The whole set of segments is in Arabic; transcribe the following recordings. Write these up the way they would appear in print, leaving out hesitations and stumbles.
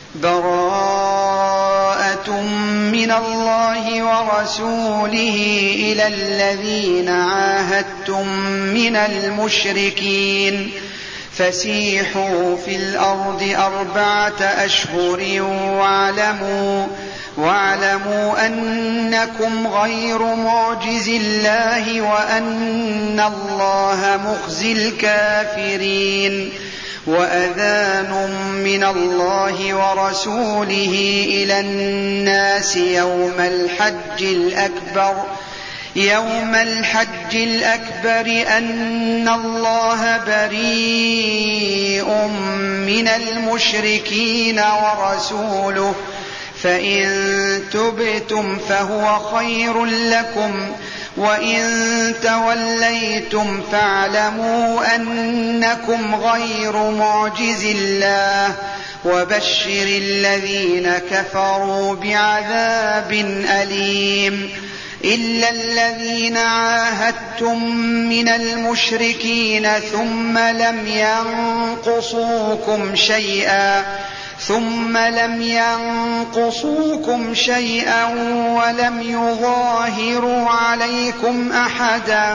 براءة من الله ورسوله إلى الذين عاهدتم من المشركين فسيحوا في الأرض 4 أشهر واعلموا أنكم غير معجز الله وأن الله مخزي الكافرين. وأذان من الله ورسوله إلى الناس يوم الحج الأكبر أن الله بريء من المشركين ورسوله فإن تبتم فهو خير لكم وإن توليتم فاعلموا أنكم غير معجز الله وبشر الذين كفروا بعذاب أليم. إلا الذين عاهدتم من المشركين ثم لم ينقصوكم شيئا ولم يظاهروا عليكم أحدا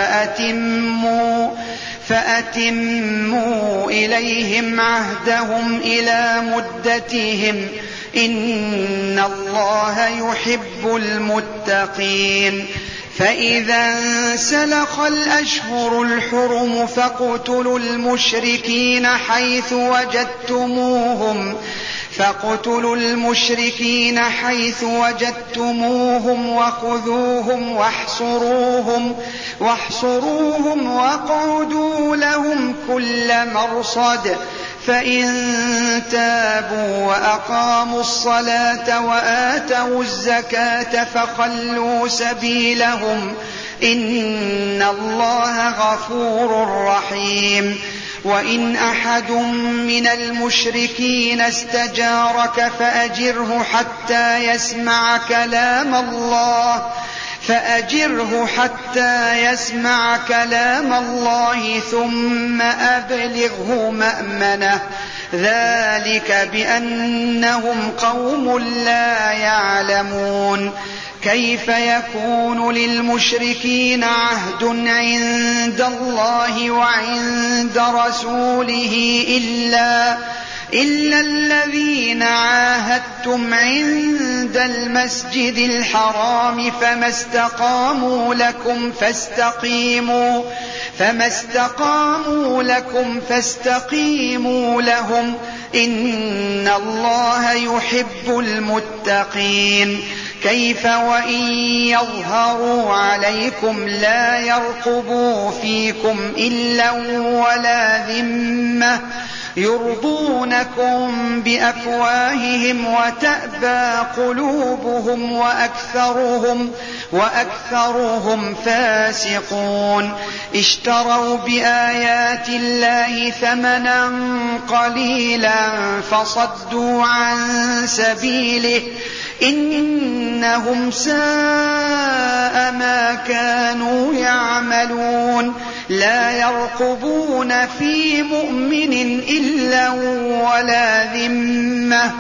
فأتموا إليهم عهدهم إلى مدتهم إن الله يحب المتقين. فإذا انسلخ الأشهر الحرم فاقتلوا المشركين حيث وجدتموهم وخذوهم واحصروهم واقعدوا لهم كل مرصد فإن تابوا وأقاموا الصلاة وآتوا الزكاة فخلوا سبيلهم إن الله غفور رحيم. وإن أحد من المشركين استجارك فأجره حتى يسمع كلام الله ثم أبلغه مأمنه ذلك بأنهم قوم لا يعلمون. كيف يكون للمشركين عهد عند الله وعند رسوله إلا الذين عاهدتم عند المسجد الحرام فما استقاموا لكم فاستقيموا لهم إن الله يحب المتقين. كيف وإن يظهروا عليكم لا يرقبوا فيكم إلا ولا ذمة يرضونكم بأفواههم وتأبى قلوبهم وأكثرهم فاسقون. اشتروا بآيات الله ثمنا قليلا فصدوا عن سبيله إنهم ساء ما كانوا يعملون. لا يرقبون في مؤمن إلا ولا ذمة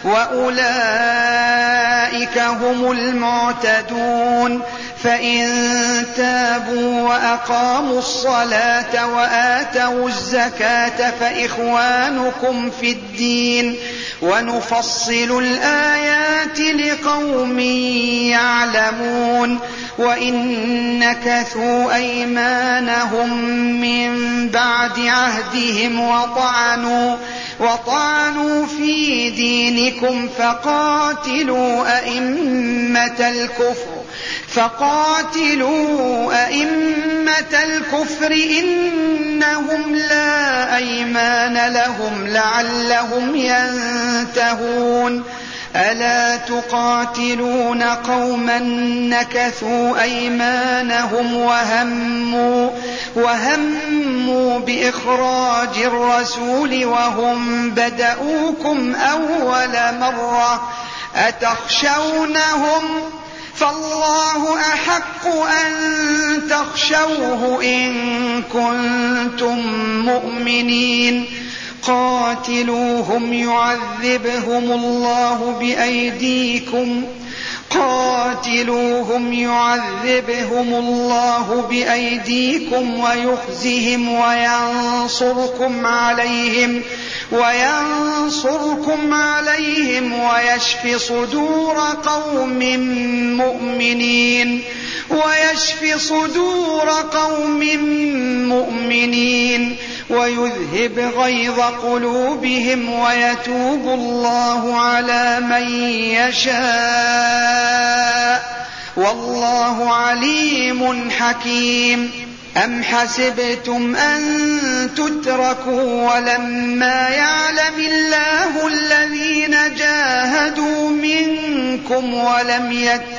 وأولئك هم المعتدون. فإن تابوا وأقاموا الصلاة وآتوا الزكاة فإخوانكم في الدين ونفصل الآيات لقوم يعلمون. وإن نكثوا أيمانهم من بعد عهدهم وطعنوا في دينكم فقاتلوا أئمة الكفر إنهم لا أيمان لهم لعلهم ينتهون. ألا تقاتلون قوما نكثوا أيمانهم وهموا بإخراج الرسول وهم بدؤوكم أول مرة أتخشونهم فالله أحق أن تخشوه إن كنتم مؤمنين. قاتلوهم يعذبهم الله بأيديكم ويخزهم وينصركم عليهم ويشف صدور قوم مؤمنين ويذهب غيظ قلوبهم ويتوب الله على من يشاء والله عليم حكيم. أم حسبتم أن تتركوا ولما يعلم الله الذين جاهدوا منكم ولم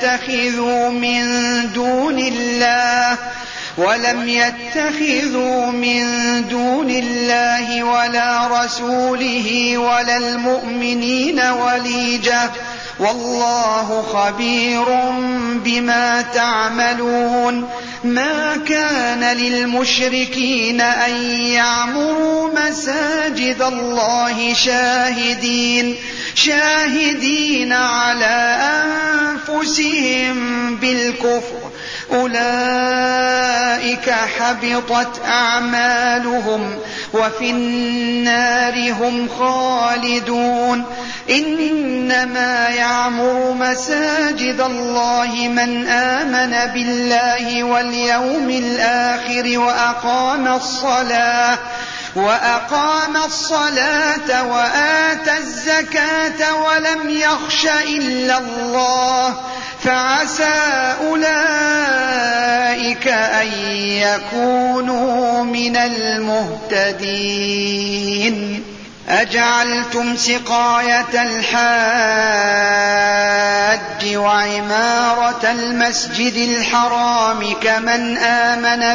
يتخذوا من دون الله ولا رسوله ولا المؤمنين وليجة والله خبير بما تعملون. ما كان للمشركين أن يعمروا مساجد الله شاهدين على أنفسهم بالكفر أولئك حبطت أعمالهم وفي النار هم خالدون. إنما يعمر مساجد الله من آمن بالله واليوم الآخر وأقام الصلاة وآتى الزكاة ولم يخش إلا الله فعسى أولئك أن يكونوا من المهتدين. أجعلتم سقاية الحاج وعمارة المسجد الحرام كمن آمن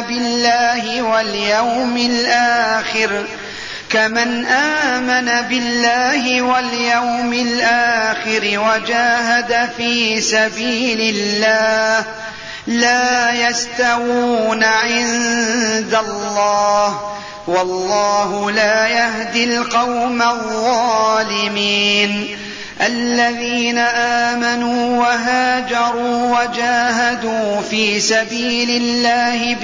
بالله واليوم الآخر وجاهد في سبيل الله لا يستوون عند الله والله لا يهدي القوم الظالمين. الذين آمنوا وهاجروا وجاهدوا في سبيل الله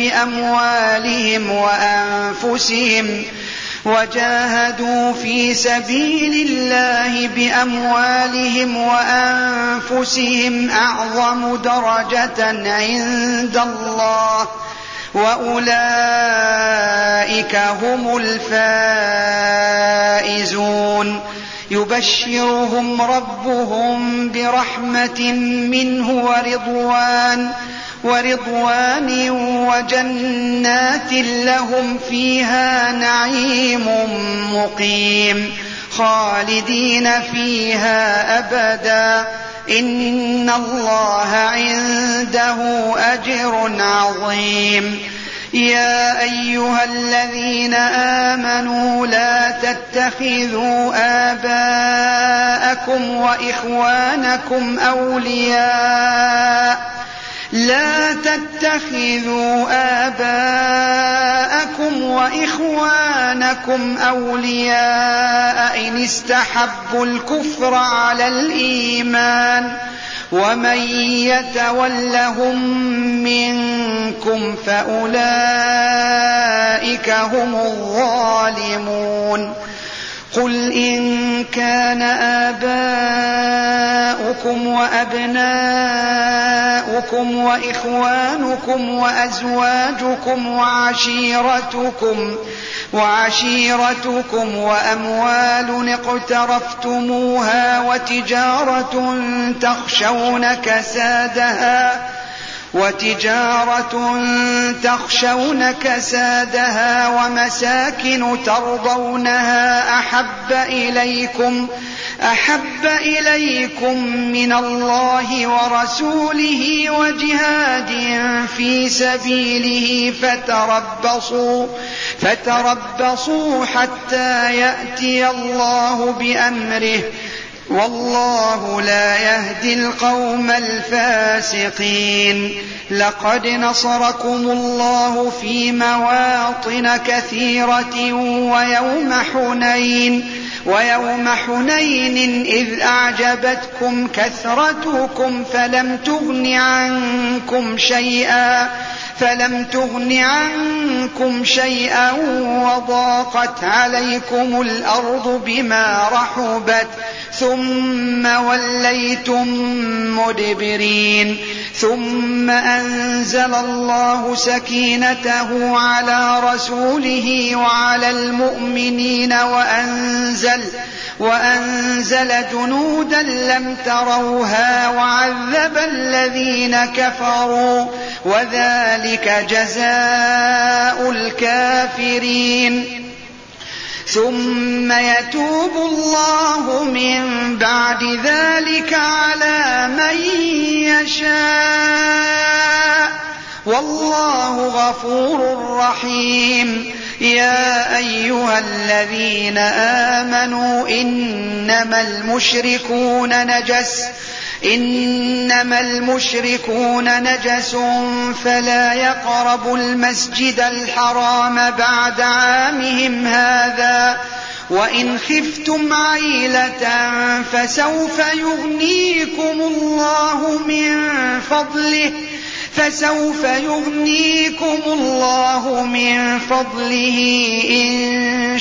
بأموالهم وأنفسهم أعظم درجة عند الله وأولئك هم الفائزون. يبشرهم ربهم برحمة منه ورضوان وجنات لهم فيها نعيم مقيم خالدين فيها أبدا إن الله عنده أجر عظيم. يا أيها الذين آمنوا لا تتخذوا آباءكم وإخوانكم أولياء إن استحبوا الكفر على الإيمان ومن يتولهم منكم فأولئك هم الظالمون. قل إن كان آباؤكم وأبناؤكم وإخوانكم وأزواجكم وعشيرتكم وأموال اقترفتموها وتجارة تخشون كسادها ومساكن ترضونها أحب إليكم من الله ورسوله وجهاد في سبيله فتربصوا حتى يأتي الله بأمره والله لا يهدي القوم الفاسقين. لقد نصركم الله في مواطن كثيرة ويوم حنين إذ أعجبتكم كثرتكم فلم تغن عنكم شيئا وضاقت عليكم الأرض بما رحبت ثم وليتم مدبرين. ثم أنزل الله سكينته على رسوله وعلى المؤمنين وأنزل جنودا لم تروها وعذب الذين كفروا وذلك جزاء الكافرين. ثم يتوب الله من بعد ذلك على من يشاء والله غفور رحيم. يا أيها الذين آمنوا إنما المشركون نجس فلا يقربوا المسجد الحرام بعد عامهم هذا وإن خفتم عيلة فسوف يغنيكم الله من فضله إن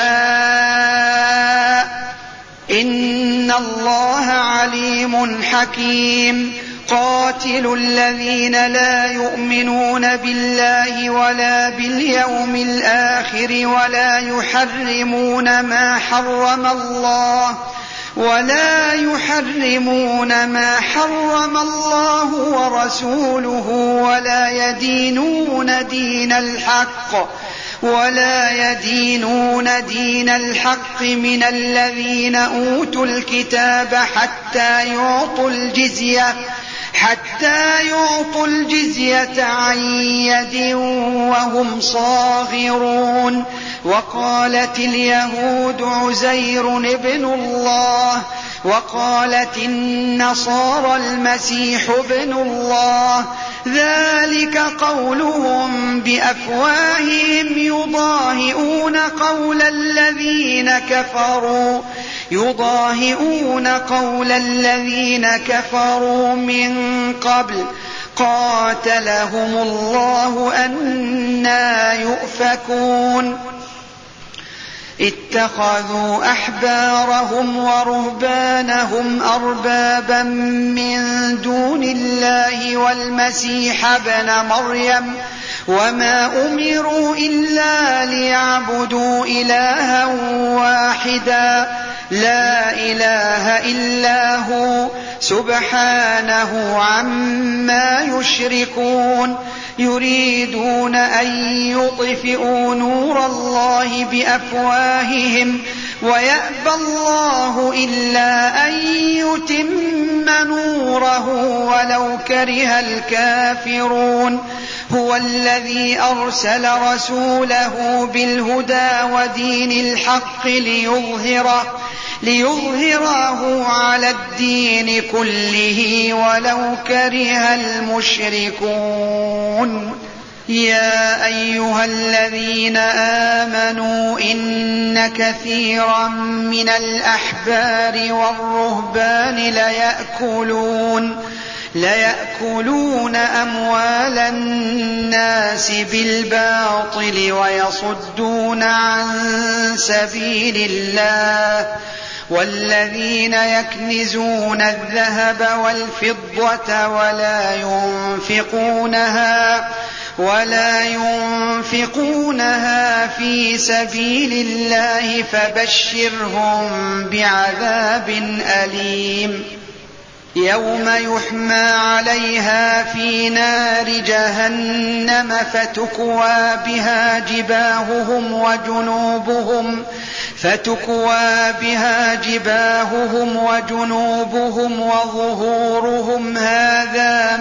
شاء إن الله عليم حكيم. قاتلوا الذين لا يؤمنون بالله ولا باليوم الآخر ولا يحرمون ما حرم الله ورسوله ولا يدينون دين الحق من الذين أوتوا الكتاب حتى يعطوا الجزية عن يد وهم صاغرون. وقالت اليهود عزير ابن الله وقالت النصارى المسيح ابن الله ذلك قولهم بأفواههم يضاهئون قول الذين كفروا من قبل قاتلهم الله أنى يؤفكون. اتخذوا أحبارهم ورهبانهم أربابا من دون الله والمسيح ابن مريم وما أمروا إلا ليعبدوا إلها واحدا لا إله إلا هو سبحانه عما يشركون. يريدون أن يطفئوا نور الله بأفواههم ويأبى الله إلا أن يتم نوره ولو كره الكافرون. هو الذي أرسل رسوله بالهدى ودين الحق ليظهره على الدين كله ولو كره المشركون. يا أيها الذين آمنوا إن كثيرا من الأحبار والرهبان ليأكلون أموال الناس بالباطل ويصدون عن سبيل الله. والذين يكنزون الذهب والفضة ولا ينفقونها في سبيل الله فبشرهم بعذاب أليم. يوم يحمى عليها في نار جهنم فتكوى بها جباههم وجنوبهم وظهورهم هذا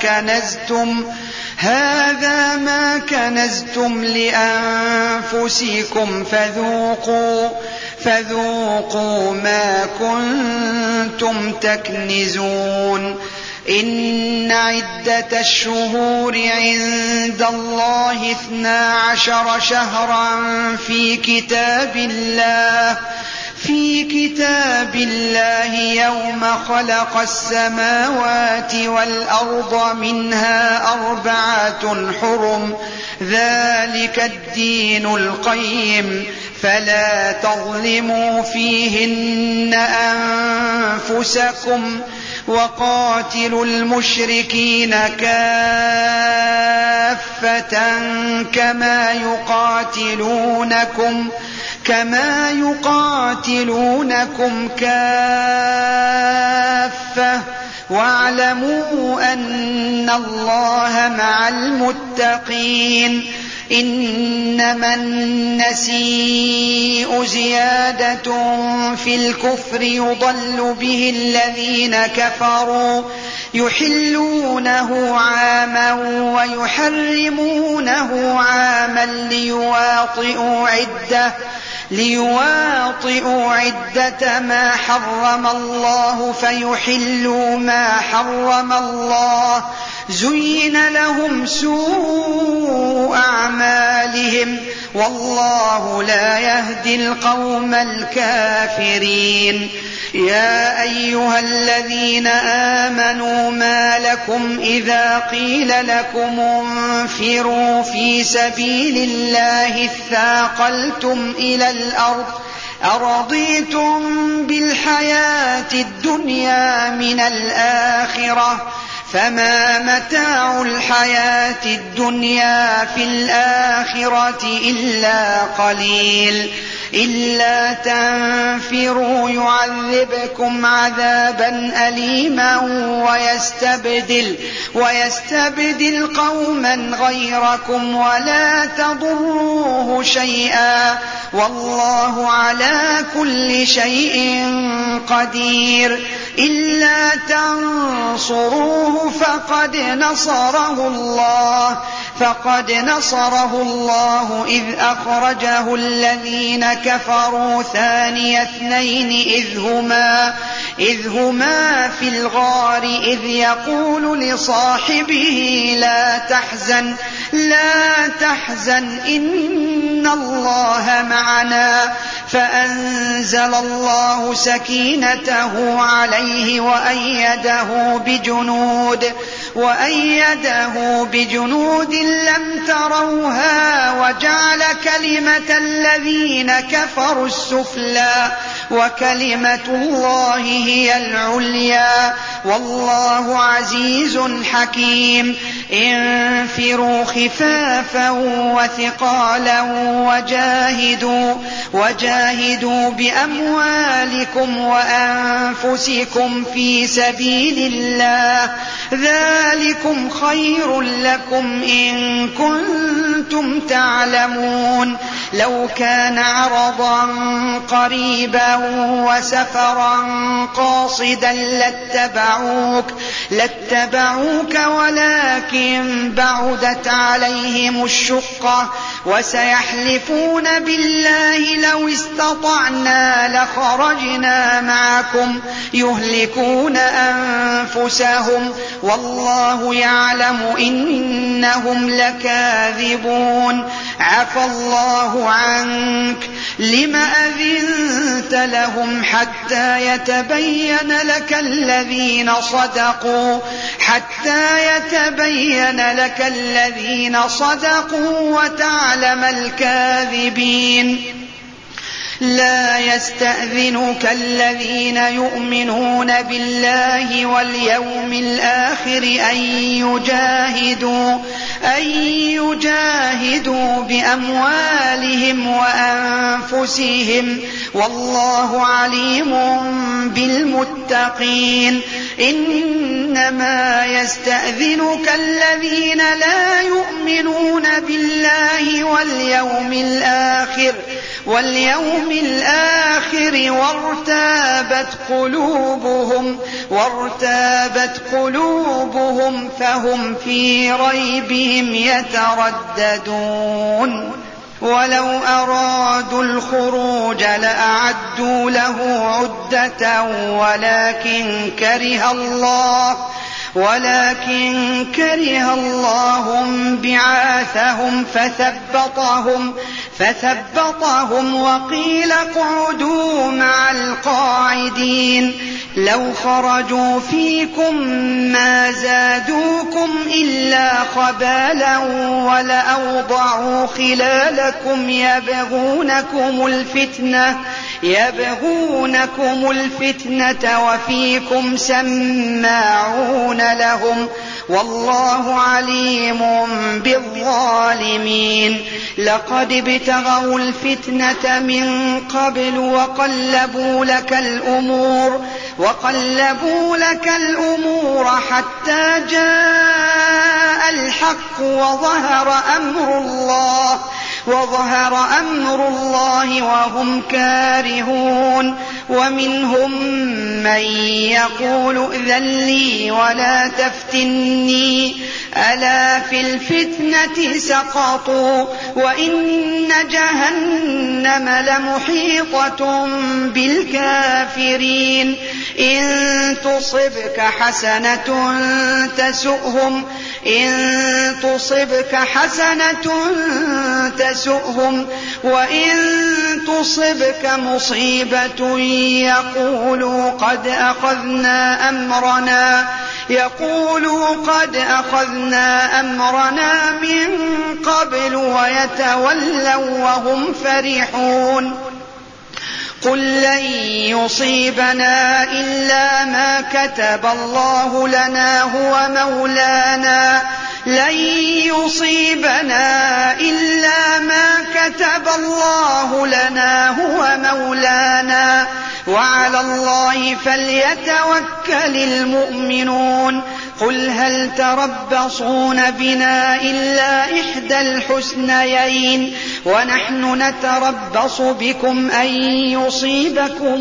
ما كنزتم لأنفسكم فذوقوا ما كنتم كنتم تكنزون إن عدة الشهور عند الله 12 شهرا في كتاب الله يوم خلق السماوات والأرض منها 4 حرم ذلك الدين القيم فلا تظلموا فيهن أنفسكم وقاتلوا المشركين كافة كما يقاتلونكم كافة واعلموا أن الله مع المتقين إنما النسيء زيادة في الكفر يضل به الذين كفروا يحلونه عاما ويحرمونه عاما ليواطئوا عدة ما حرم الله فيحلوا ما حرم الله زين لهم سوء أعمالهم والله لا يهدي القوم الكافرين يا أيها الذين آمنوا ما لكم إذا قيل لكم انفروا في سبيل الله اثاقلتم إلى الأرض أرضيتم بالحياة الدنيا من الآخرة فما متاع الحياة الدنيا في الآخرة إلا قليل إلا تنفروا يعذبكم عذابا أليما ويستبدل قوما غيركم ولا تضروه شيئا والله على كل شيء قدير إلا تنصروه فقد نصره الله إذ أخرجه الذين كفروا ثاني اثنين إذ هما في الغار إذ يقول لصاحبه لا تحزن إن الله معنا فأنزل الله سكينته عليه وأيده بجنود لم تروها وجعل كلمة الذين كفروا السفلى وكلمة الله هي العليا والله عزيز حكيم انفروا خفافا وثقالا وجاهدوا بأموالكم وأنفسكم في سبيل الله ذلكم خير لكم إن كنتم تعلمون لو كان عرضا قريبا وسفرا قاصدا لاتبعوك ولكن بعدت عليهم الشقة وسيحلفون بالله لو استطعنا لخرجنا معكم يهلكون أنفسهم والله يعلم إنهم لكاذبون عفى الله عنك لم أذنت لهم حتى يتبين لك الذين صدقوا وتعلم الكاذبين لا يستأذنك الذين يؤمنون بالله واليوم الآخر أن يجاهدوا بأموالهم وأنفسهم والله عليم بالمتقين إنما يستأذنك الذين لا يؤمنون بالله واليوم الآخر وارتابت قلوبهم فهم في ريبهم يترددون ولو أرادوا الخروج لأعدوا له عدة ولكن كره الله بعاثهم فثبطهم وقيل اقعدوا مع القاعدين لو خرجوا فيكم ما زادوكم إلا خبالا ولأوضعوا خلالكم يبغونكم الفتنة وفيكم سماعون لهم والله عليم بالظالمين لقد ابتغوا الفتنة من قبل وقلبوا لك الأمور حتى جاء الحق وظهر أمر الله وهم كارهون ومنهم من يقول ائذن لي ولا تفتني ألا في الفتنة سقطوا وإن جهنم لمحيطة بالكافرين إن تصبك حسنة تسؤهم وإن تصبك مصيبة يقولوا قد أخذنا أمرنا من قبل ويتولوا وهم فرحون قل لن يصيبنا إلا ما كتب الله لنا هو مولانا وعلى الله فليتوكل المؤمنون قل هل تربصون بنا إلا إحدى الحسنيين ونحن نتربص بكم أن يصيبكم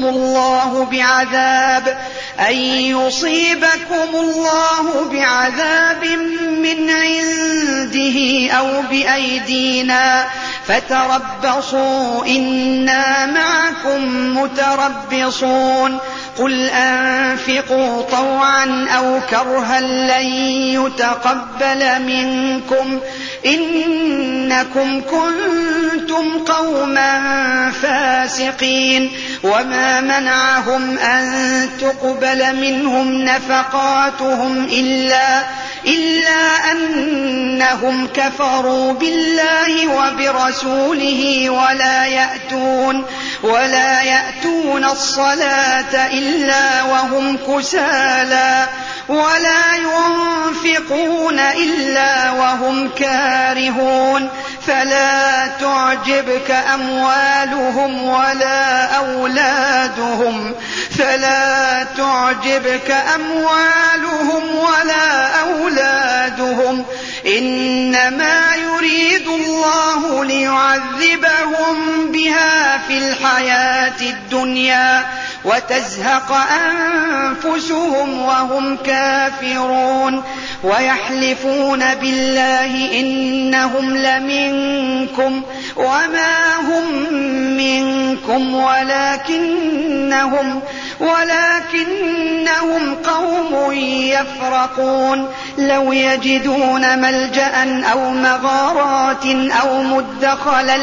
الله بعذاب من عنده أو بأيدينا فتربصوا إنا معكم متربصون قل أنفقوا طوعا أو كرها لن يتقبل منكم إنكم كنتم قوما فاسقين وما منعهم أن تقبل منهم نفقاتهم إلا أنهم كفروا بالله وبرسوله ولا يأتون الصلاة إلا وهم كسالى ولا ينفقون إلا وهم كارهون فلا تعجبك أموالهم ولا أولادهم إنما يريد الله ليعذبهم بها في الحياة الدنيا وتزهق أنفسهم وهم كافرون ويحلفون بالله إنهم لمنكم وما هم منكم ولكنهم قوم يفرقون لو يجدون ملجأ أو مغارات أو مدخلا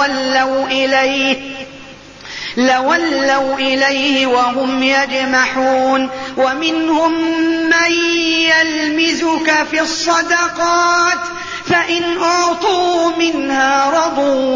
لولوا إليه وهم يجمحون ومنهم من يلمزك في الصدقات فإن أعطوا منها رضوا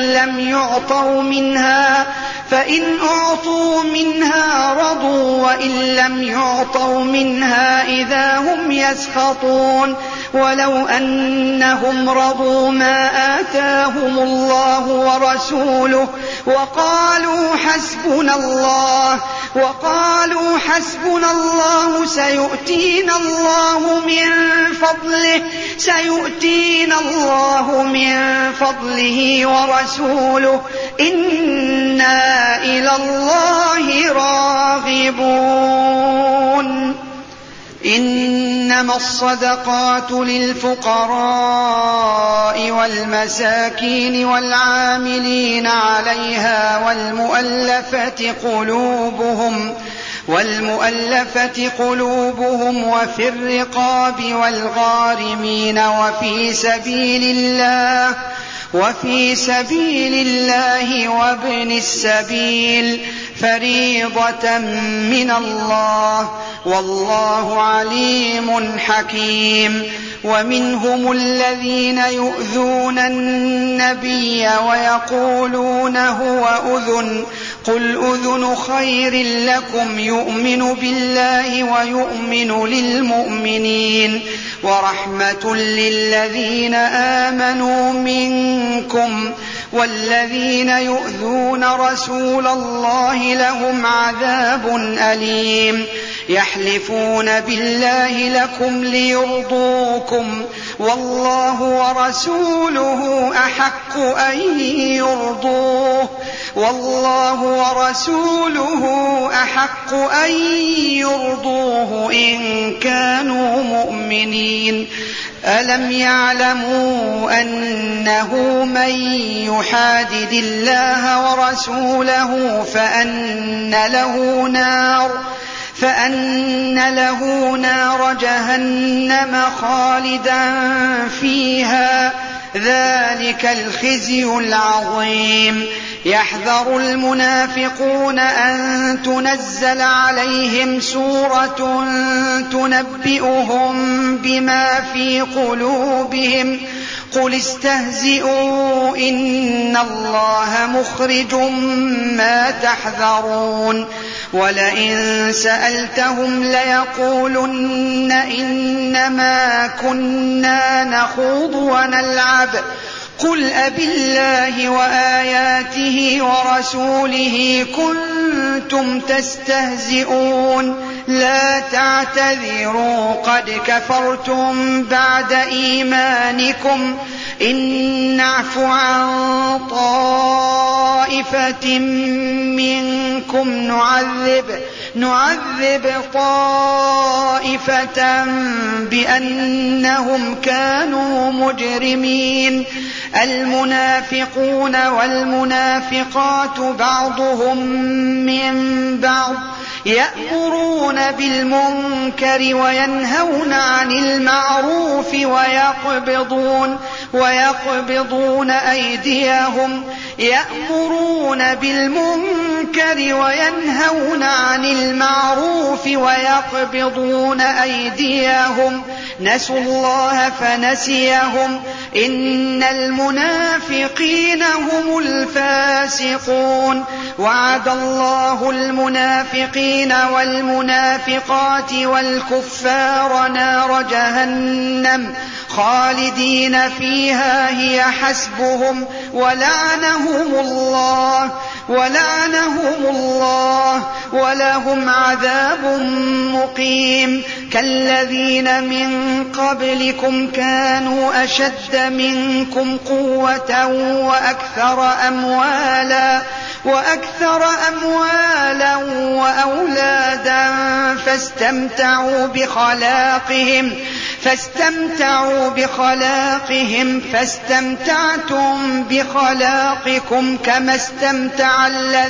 وإن لم يعطوا منها إذا هم يسخطون ولو أنهم رضوا ما آتاهم الله ورسوله وقالوا حسبنا الله سيؤتينا الله من فضله ورسوله إنا إلى الله راغبون إنما الصدقات للفقراء والمساكين والعاملين عليها والمؤلفة قلوبهم وفي الرقاب والغارمين وفي سبيل الله وابن السبيل فريضة من الله والله عليم حكيم. ومنهم الذين يؤذون النبي ويقولون هو أذن قل أذن خير لكم يؤمن بالله ويؤمن للمؤمنين ورحمة للذين آمنوا منكم والذين يؤذون رسول الله لهم عذاب أليم. يحلفون بالله لكم ليرضوكم والله ورسوله أحق أن يرضوه إن كانوا مؤمنين. ألم يعلموا أنه من يحادد الله ورسوله فأن له نار جهنم خالدا فيها ذلك الخزي العظيم. يحذر المنافقون أن تنزل عليهم سورة تنبئهم بما في قلوبهم قل استهزئوا إن الله مخرج ما تحذرون. ولئن سألتهم ليقولن إنما كنا نخوض ونلعب قل أبالله وآياته ورسوله كنتم تستهزئون لا تعتذروا قد كفرتم بعد إيمانكم إن نعف عن طائفة منكم نعذب طائفة بأنهم كانوا مجرمين. المنافقون والمنافقات بعضهم من بعض يأمرون بالمنكر وينهون عن المعروف ويقبضون أيديهم يأمرون بالمنكر وينهون عن المعروف ويقبضون أيديهم نسوا الله فنسيهم إن المنافقين هم الفاسقون. وعد الله المنافقين والمنافقات والكفار نار جهنم خالدين فيها هي حسبهم ولعنهم الله ولهم عذاب مقيم. كالذين من قبلكم كانوا أشد منكم قوة وأكثر أموالا وأولادا فاستمتعوا بخلاقهم فاستمتعتم بخلاقكم كما استمتع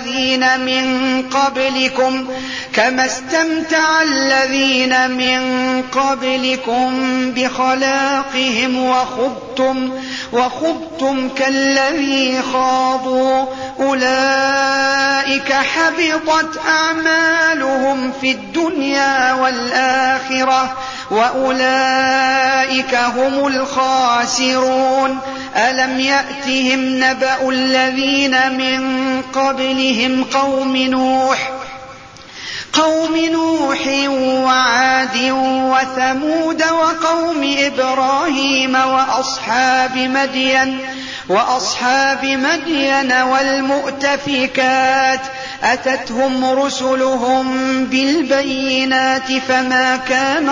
الذين من قبلكم بخلاقهم وخضتم كالذي خاضوا أولئك حبطت أعمالهم في الدنيا والآخرة وأولئك هم الخاسرون. ألم يأتهم نبأ الذين من قبلهم قوم نوح وعاد وثمود وقوم إبراهيم وأصحاب مدين والمؤتفكات أتتهم رسلهم بالبينات فما كان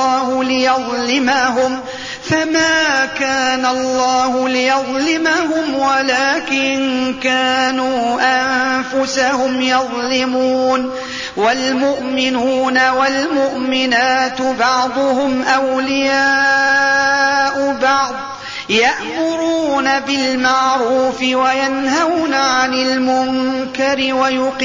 الله ليظلمهم ولكن كانوا أنفسهم يظلمون. والمؤمنون والمؤمنات بعضهم أولياء بعض يأمرون بالمعروف وينهون عن المنكر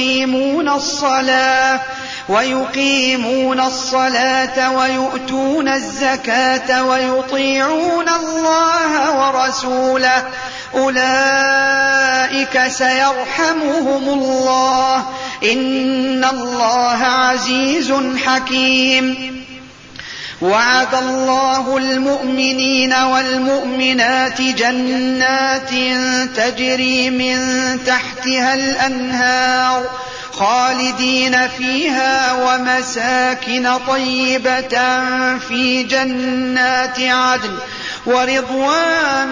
ويقيمون الصلاة ويؤتون الزكاة ويطيعون الله ورسوله أولئك سيرحمهم الله إن الله عزيز حكيم. وعد الله المؤمنين والمؤمنات جنات تجري من تحتها الأنهار خالدين فيها ومساكن طيبة في جنات عدن ورضوان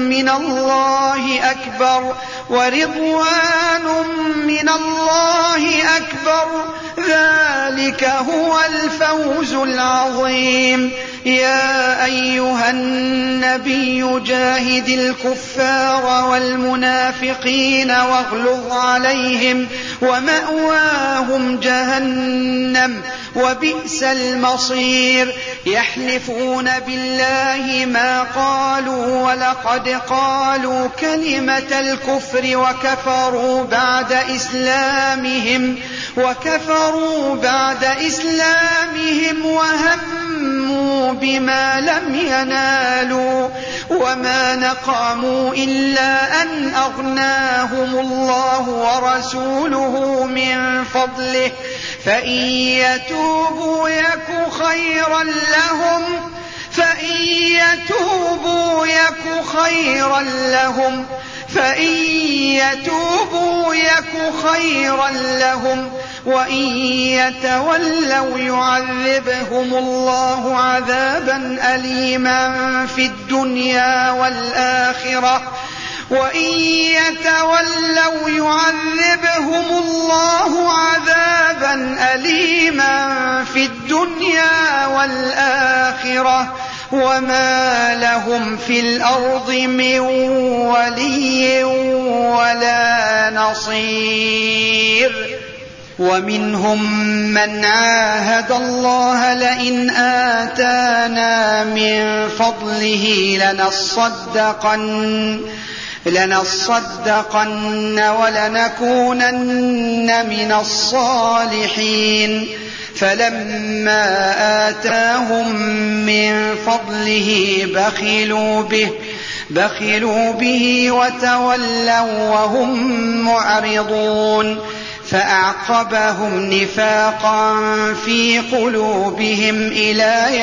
من الله أكبر ذلك هو الفوز العظيم. يا أيها النبي جاهد الكفار والمنافقين واغلظ عليهم ومأواهم جهنم وبئس المصير. يحلفون بالله ما قالوا ولقد قالوا كلمة الكفر وكفروا بعد إسلامهم وهموا بما لم ينالوا وما نقموا إلا أن أغناهم الله ورسوله من فضله فإن يتوبوا يك خيرا لهم وإن يتولوا يعذبهم الله عذابا أليما في الدنيا والآخرة وما لهم في الأرض من ولي ولا نصير. ومنهم من عاهد الله لئن آتانا من فضله لنصدقن ولنكونن من الصالحين فلما آتاهم من فضله بخلوا به وتولوا وهم معرضون فأعقبهم نفاقا في قلوبهم إلى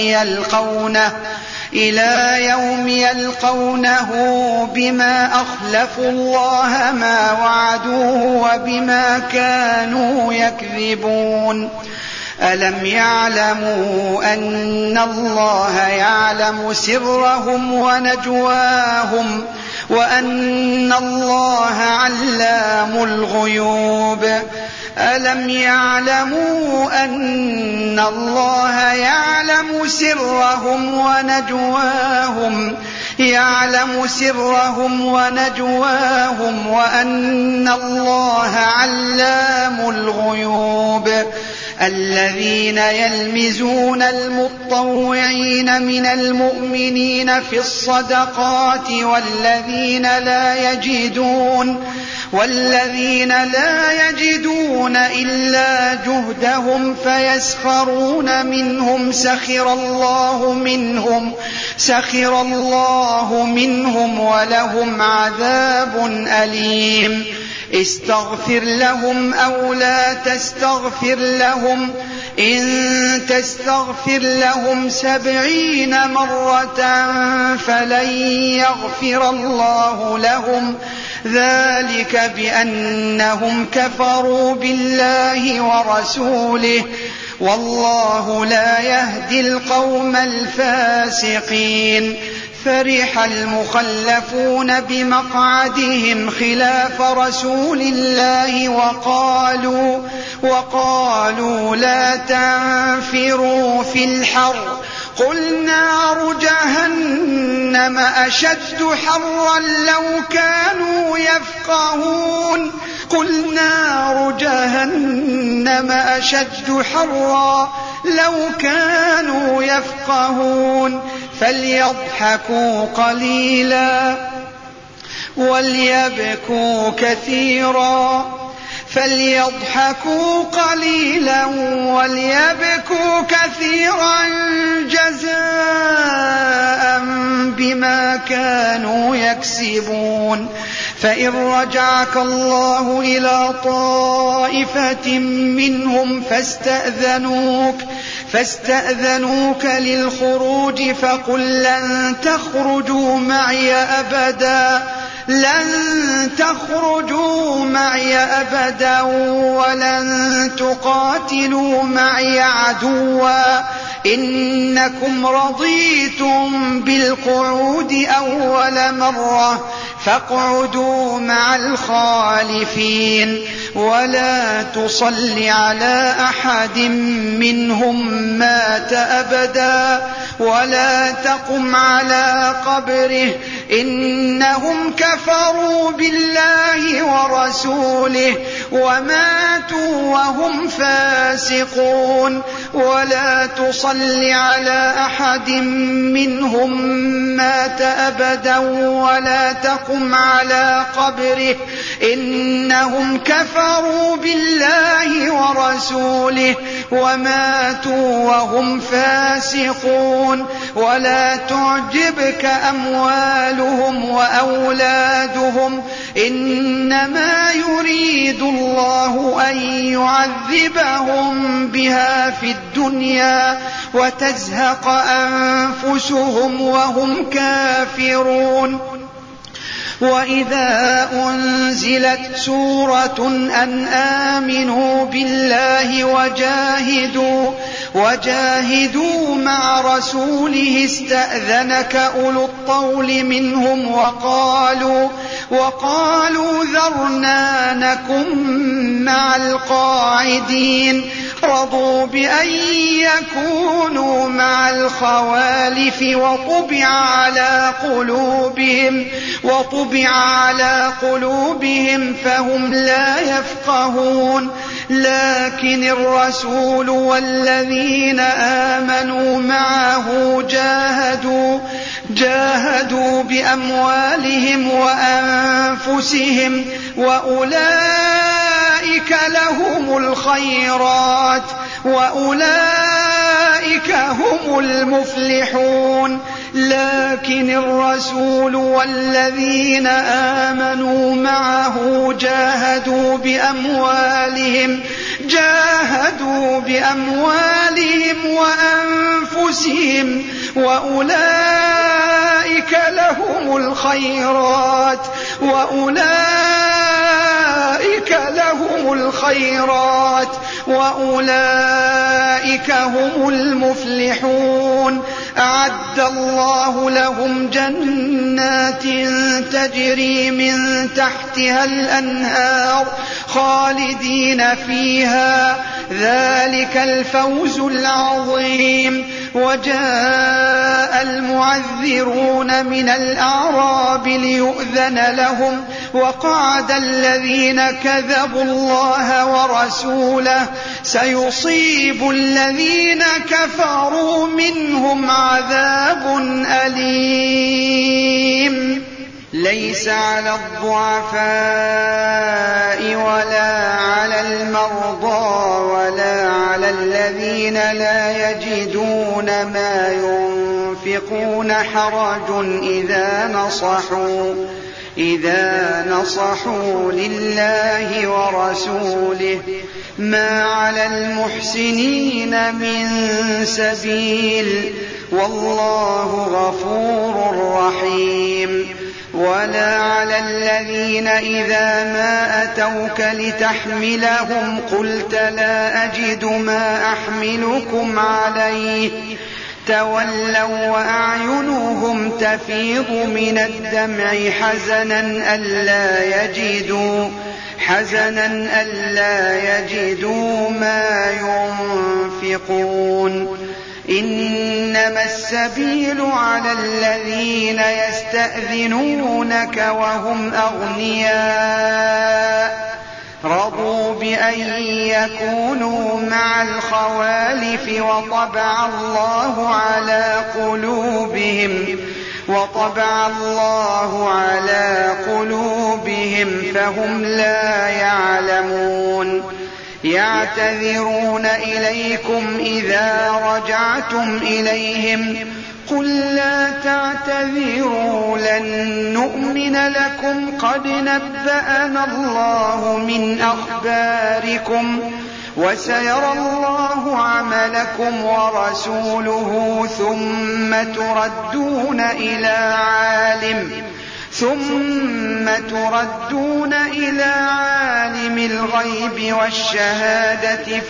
يوم يلقونه بما أخلفوا الله ما وعدوه وبما كانوا يكذبون. ألم يعلموا أن الله يعلم سرهم ونجواهم وأن الله علام الغيوب. ألم يعلموا أن الله يعلم سرهم ونجواهم وأن الله علام الغيوب. الذين يلمزون المطوعين من المؤمنين في الصدقات والذين لا يجدون إلا جهدهم فيسخرون منهم سخر الله منهم ولهم عذاب أليم. استغفر لهم أو لا تستغفر لهم إن تستغفر لهم 70 مرة فلن يغفر الله لهم ذلك بأنهم كفروا بالله ورسوله والله لا يهدي القوم الفاسقين. فرح المخلفون بمقعدهم خلاف رسول الله وقالوا لا تنفروا في الحر قل نار جهنم أشد حرا لو كانوا يفقهون قل نار جهنم أشد حرا لو كانوا يفقهون فليضحكوا قليلا وليبكوا كثيرا جزاء بما كانوا يكسبون فإن رجعك الله إلى طائفة منهم فاستأذنوك للخروج فقل لن تخرجوا معي أبدا ولن تقاتلوا معي عدوا إنكم رضيتم بالقعود أول مرة فاقعدوا مع الخالفين ولا تصل على أحد منهم مات أبدا ولا تقم على قبره إنهم كفروا بالله ورسوله وماتوا وهم فاسقون ولا تصل على أحد منهم مات أبدا ولا تقم على قبره إنهم كفروا بالله ورسوله وماتوا وهم فاسقون ولا تعجبك أموالهم وأولادهم إنما يريد الله أن يعذبهم بها في الدنيا وتزهق أنفسهم وهم كافرون وإذا أنزلت سورة أن آمنوا بالله وجاهدوا مع رسوله استأذنك أولو الطول منهم وقالوا ذرنا نكن مع القاعدين رضوا بأن يكونوا مع الخوالف وطبع على قلوبهم فهم لا يفقهون لكن الرسول والذين آمنوا معه جاهدوا بأموالهم وأنفسهم وأولئك لهم الخيرات وأولئك هم المفلحون لكن الرسول والذين آمنوا معه جاهدوا بأموالهم وأنفسهم وأولئك لهم الخيرات وأولئك هم المفلحون أعد الله لهم جنات تجري من تحتها الأنهار خالدين فيها ذلك الفوز العظيم وجاء المعذرون من الأعراب ليؤذن لهم وقعد الذين كذبوا الله ورسوله سيصيب الذين كفروا منهم عذاب أليم ليس على الضعفاء ولا على المرضى ولا على الذين لا يجدون ما ينفقون حرج إذا نصحوا لله ورسوله ما على المحسنين من سبيل والله غفور رحيم ولا على الذين إذا ما أتوك لتحملهم قلت لا أجد ما أحملكم عليه تولوا وأعينهم تفيض من الدمع حزنا ألا يجدوا ما ينفقون إنما السبيل على الذين يستأذنونك وهم أغنياء رضوا بأن يكونوا مع الخوالف وطبع الله على قلوبهم فهم لا يعلمون يعتذرون إليكم إذا رجعتم إليهم قل لا تعتذروا لن نؤمن لكم قد نبأنا الله من أخباركم وسيرى الله عملكم ورسوله ثم تردون إلى عالم الغيب والشهادة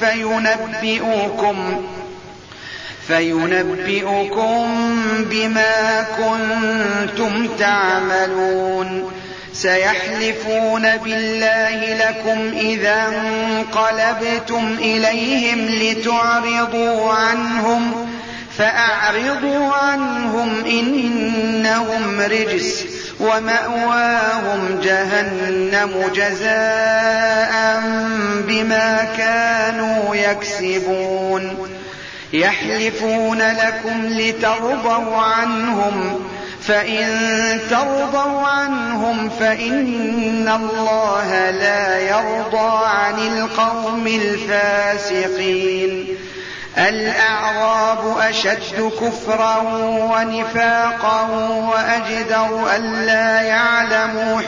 فينبئكم بما كنتم تعملون سيحلفون بالله لكم إذا انقلبتم إليهم لتعرضوا عنهم فأعرضوا عنهم إنهم رجس ومأواهم جهنم جزاء بما كانوا يكسبون يحلفون لكم لترضوا عنهم فإن ترضوا عنهم فإن الله لا يرضى عن القوم الفاسقين الأعراب أشد كفرا ونفاقا وأجدر ألا يعلموا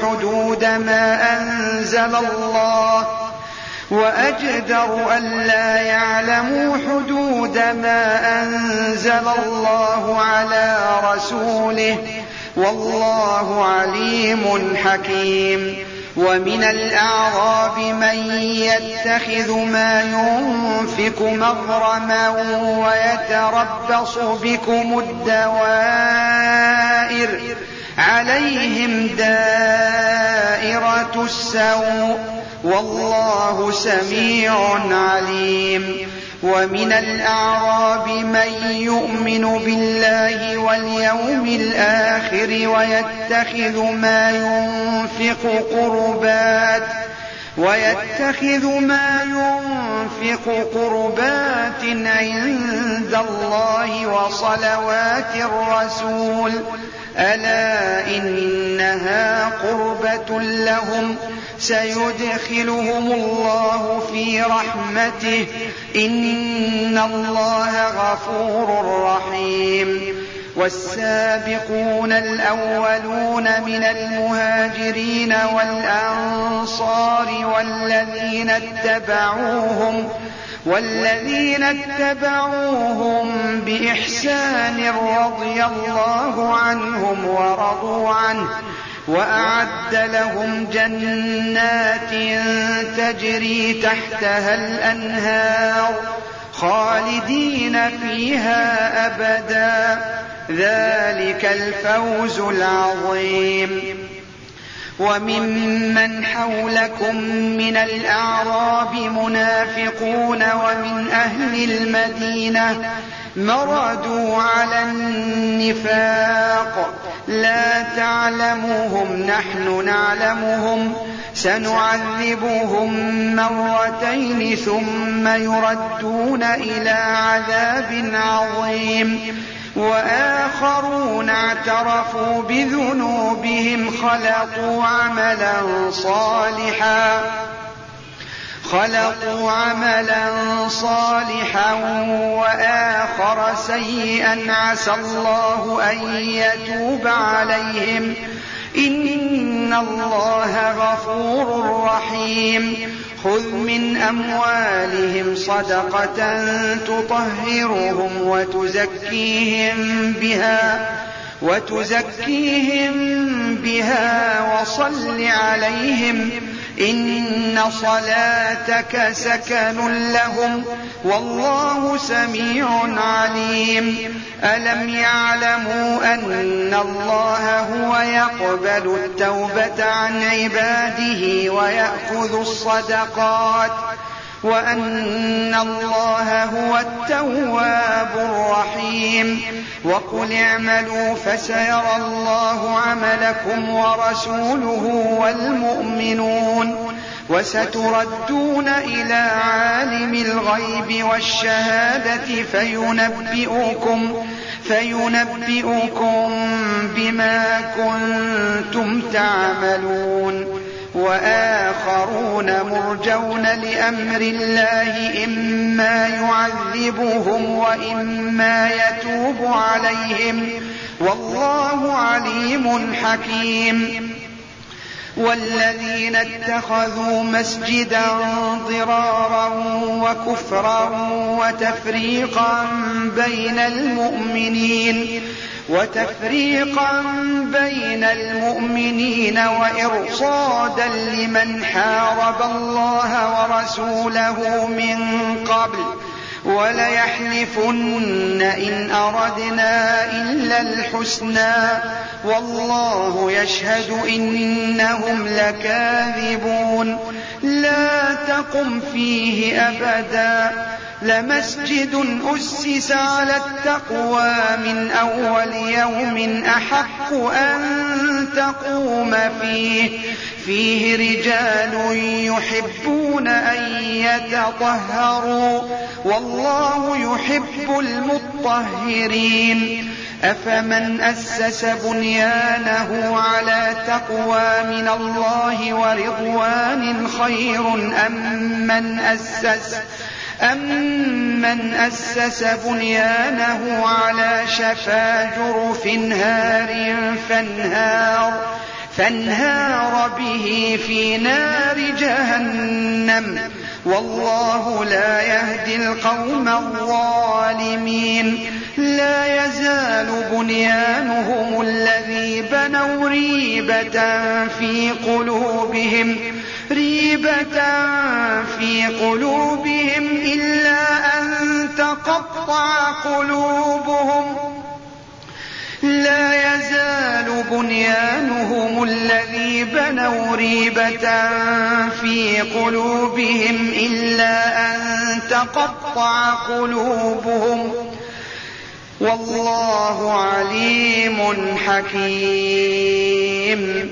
حدود ما أنزل الله على رسوله والله عليم حكيم ومن الأعراب من يتخذ ما ينفق مغرما ويتربص بكم الدوائر عليهم دائرة السوء والله سميع عليم ومن الأعراب من يؤمن بالله واليوم الآخر ويتخذ ما ينفق قربات عند الله وصلوات الرسول ألا إنها قربة لهم سيدخلهم الله في رحمته إن الله غفور رحيم والسابقون الأولون من المهاجرين والأنصار والذين اتبعوهم بإحسان رضي الله عنهم ورضوا عنه وأعد لهم جنات تجري تحتها الأنهار خالدين فيها أبدا ذلك الفوز العظيم وممن حولكم من الأعراب منافقون ومن أهل المدينة مردوا على النفاق لا تعلموهم نحن نعلمهم سنعذبهم مرتين ثم يردون إلى عذاب عظيم وآخرون اعترفوا بذنوبهم خلقوا عملا صالحا وآخر سيئا عسى الله أن يتوب عليهم إن الله غفور رحيم خذ من أموالهم صدقة تطهرهم وتزكيهم بها وصل عليهم إن صلاتك سكن لهم والله سميع عليم ألم يعلموا أن الله هو يقبل التوبة عن عباده ويأخذ الصدقات وأن الله هو التواب الرحيم وقل اعملوا فسيرى الله عملكم ورسوله وستردون إلى عالم الغيب والشهادة فينبئكم بما كنتم تعملون. وآخرون مرجون لأمر الله إما يعذبهم وإما يتوب عليهم، والله عليم حكيم. والذين اتخذوا مسجدا ضرارا وكفرا وتفريقا بين المؤمنين وإرصادا لمن حارب الله ورسوله من قبل وليحلفن إن أردنا إلا الحسنى والله يشهد إنهم لكاذبون. لا تقم فيه أبدا لمسجد أسس على التقوى من أول يوم أحق أن تقوم فيه رجال يحبون أن يتطهروا والله يحب المطهرين. أفمن أسس بنيانه على تقوى من الله ورضوان خير أم من أسس بنيانه على شفا جرف هار فانهار به في نار جهنم والله لا يهدي القوم الظالمين. لا يزال بنيانهم الذي بنوا ريبة في قلوبهم إلا أن تقطع قلوبهم. لا يزال بنيانهم الذي بنوا ريبة في قلوبهم إلا أن تقطع قلوبهم والله عليم حكيم.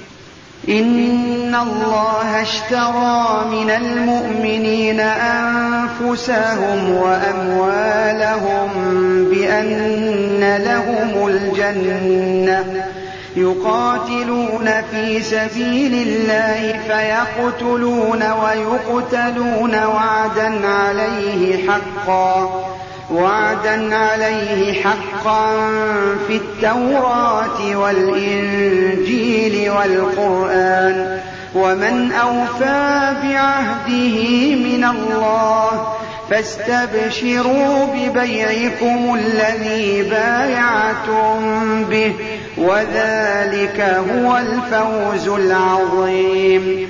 إن الله اشترى من المؤمنين أنفسهم وأموالهم بأن لهم الجنة يقاتلون في سبيل الله فيقتلون ويقتلون وعدا عليه حقا في التوراة والإنجيل والقرآن ومن أوفى بعهده من الله فاستبشروا ببيعكم الذي بايعتم به وذلك هو الفوز العظيم.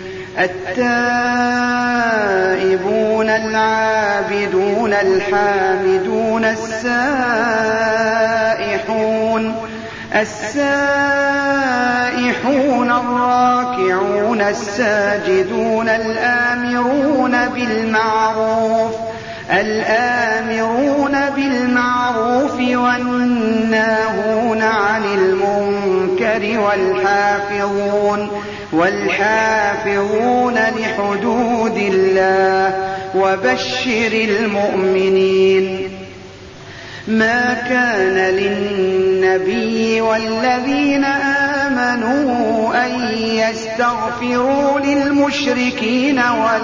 التائبون العابدون الحامدون السائحون الراكعون الساجدون الآمرون بالمعروف والناهون عن المنكر والحافظون لحدود الله وبشر المؤمنين. ما كان للنبي والذين آمنوا أن يستغفروا للمشركين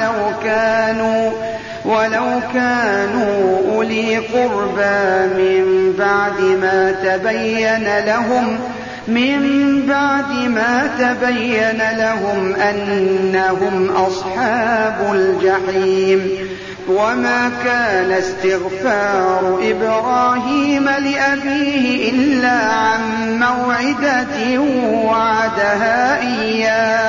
ولو كانوا أولي قربى من بعد ما تبين لهم أنهم أصحاب الجحيم. وما كان استغفار إبراهيم لأبيه إلا عن موعدة وعدها إياه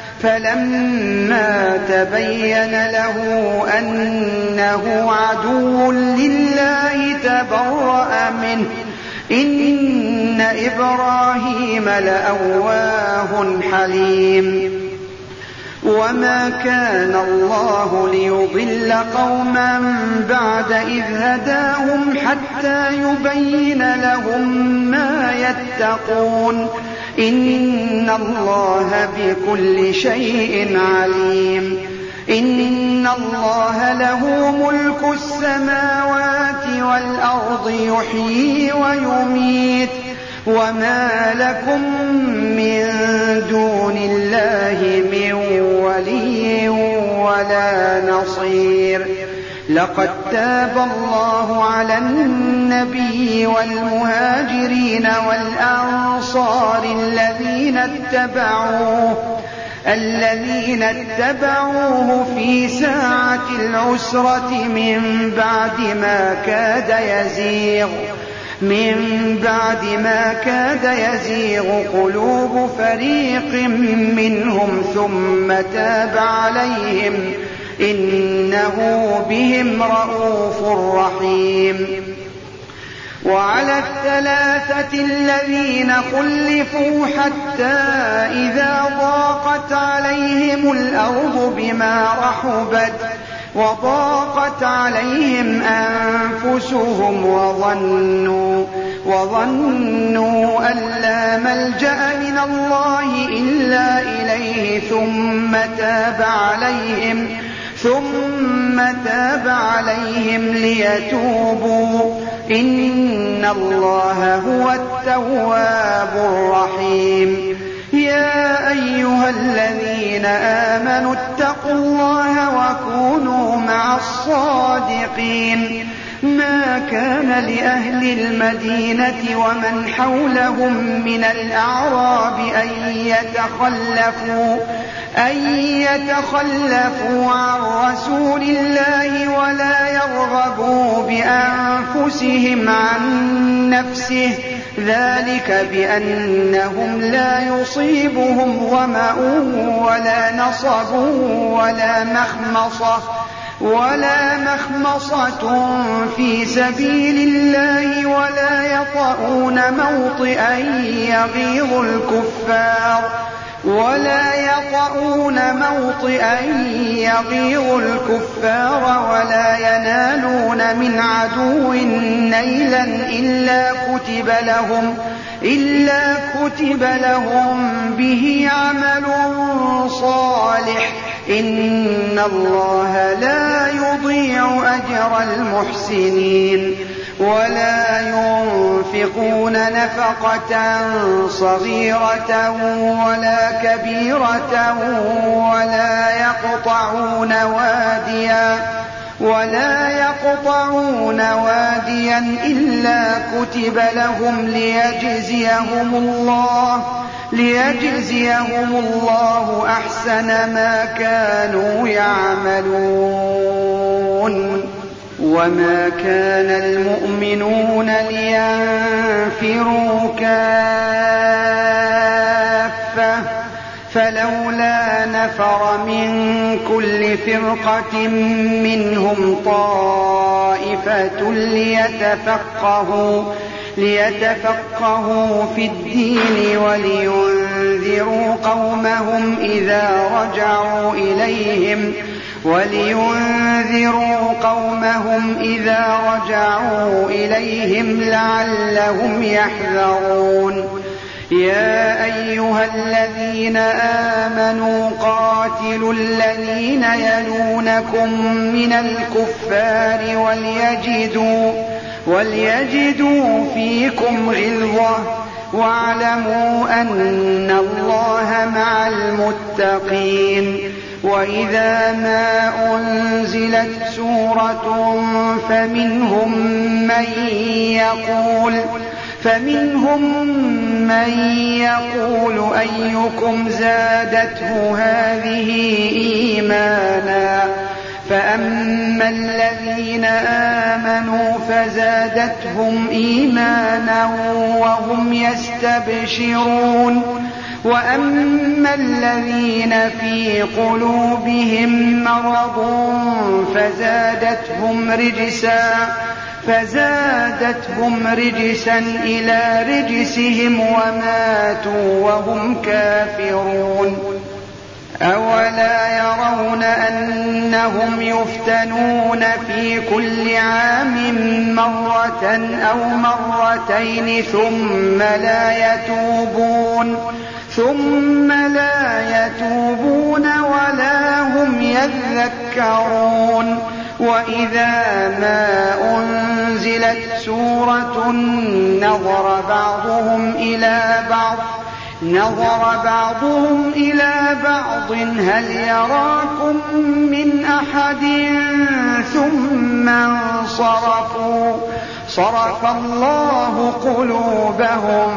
فلما تبين له أنه عدو لله تبرأ منه إن إبراهيم لأواه حليم. وما كان الله ليضل قوما بعد إذ هداهم حتى يبين لهم ما يتقون إن الله بكل شيء عليم. إن الله له ملك السماوات والأرض يحيي ويميت وما لكم من دون الله من ولي ولا نصير. لقد تاب الله على النبي والمهاجرين والأنصار الذين اتبعوه في ساعة العسرة من بعد ما كاد يزيغ قلوب فريق منهم ثم تاب عليهم إنه بهم رءوف رحيم. وعلى الثلاثة الذين خلفوا حتى إذا ضاقت عليهم الأرض بما رحبت وضاقت عليهم أنفسهم وظنوا أن لا ملجأ من الله إلا إليه ثم تاب عليهم ليتوبوا إن الله هو التواب الرحيم. يا أيها الذين آمنوا اتقوا الله وكونوا مع الصادقين. ما كان لأهل المدينة ومن حولهم من الأعراب أن يتخلفوا عن رسول الله ولا يرغبوا بأنفسهم عن نفسه ذلك بأنهم لا يصيبهم ظمأ ولا نصب ولا مخمصة في سبيل الله ولا يطؤون موطئا يغيظ الكفار ولا ينالون من عدو نيلا إلا كتب لهم به عمل صالح إن الله لا يضيع أجر المحسنين. ولا ينفقون نفقة صغيرة ولا كبيرة ولا يقطعون واديا إلا كتب لهم ليجزيهم الله أحسن ما كانوا يعملون. وما كان المؤمنون لينفروا كافة فلولا نفر من كل فرقة منهم طائفة ليتفقهوا في الدين ولينذروا قومهم إذا رجعوا إليهم لعلهم يحذرون. يا أيها الذين آمنوا قاتلوا الذين يلونكم من الكفار وليجدوا فيكم غلظة واعلموا أن الله مع المتقين. وإذا ما أنزلت سورة فمنهم من يقول أيكم زادته هذه إيمانا فأما الذين آمنوا فزادتهم إيمانا وهم يستبشرون وأما الذين في قلوبهم مرض فزادتهم رجسا إلى رجسهم وماتوا وهم كافرون. أولا يرون أنهم يفتنون في كل عام مرة أو مرتين ثم لا يتوبون ولا هم يذكرون. وإذا ما أنزلت سورة نظر بعضهم إلى بعض هل يراكم من أحد ثم انصرفوا. صرف الله قلوبهم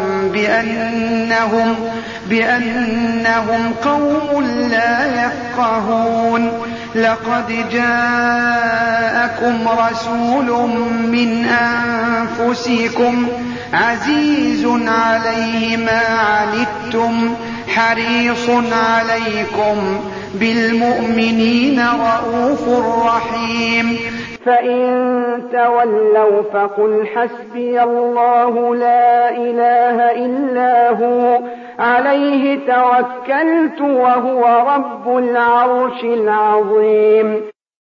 بأنهم قوم لا يفقهون. لقد جاءكم رسول من أنفسكم عزيز عليه ما عنتم حريص عليكم بالمؤمنين رءوف رحيم. فإن تولوا فقل حسبي الله لا إله إلا هو عليه توكلت وهو رب العرش العظيم.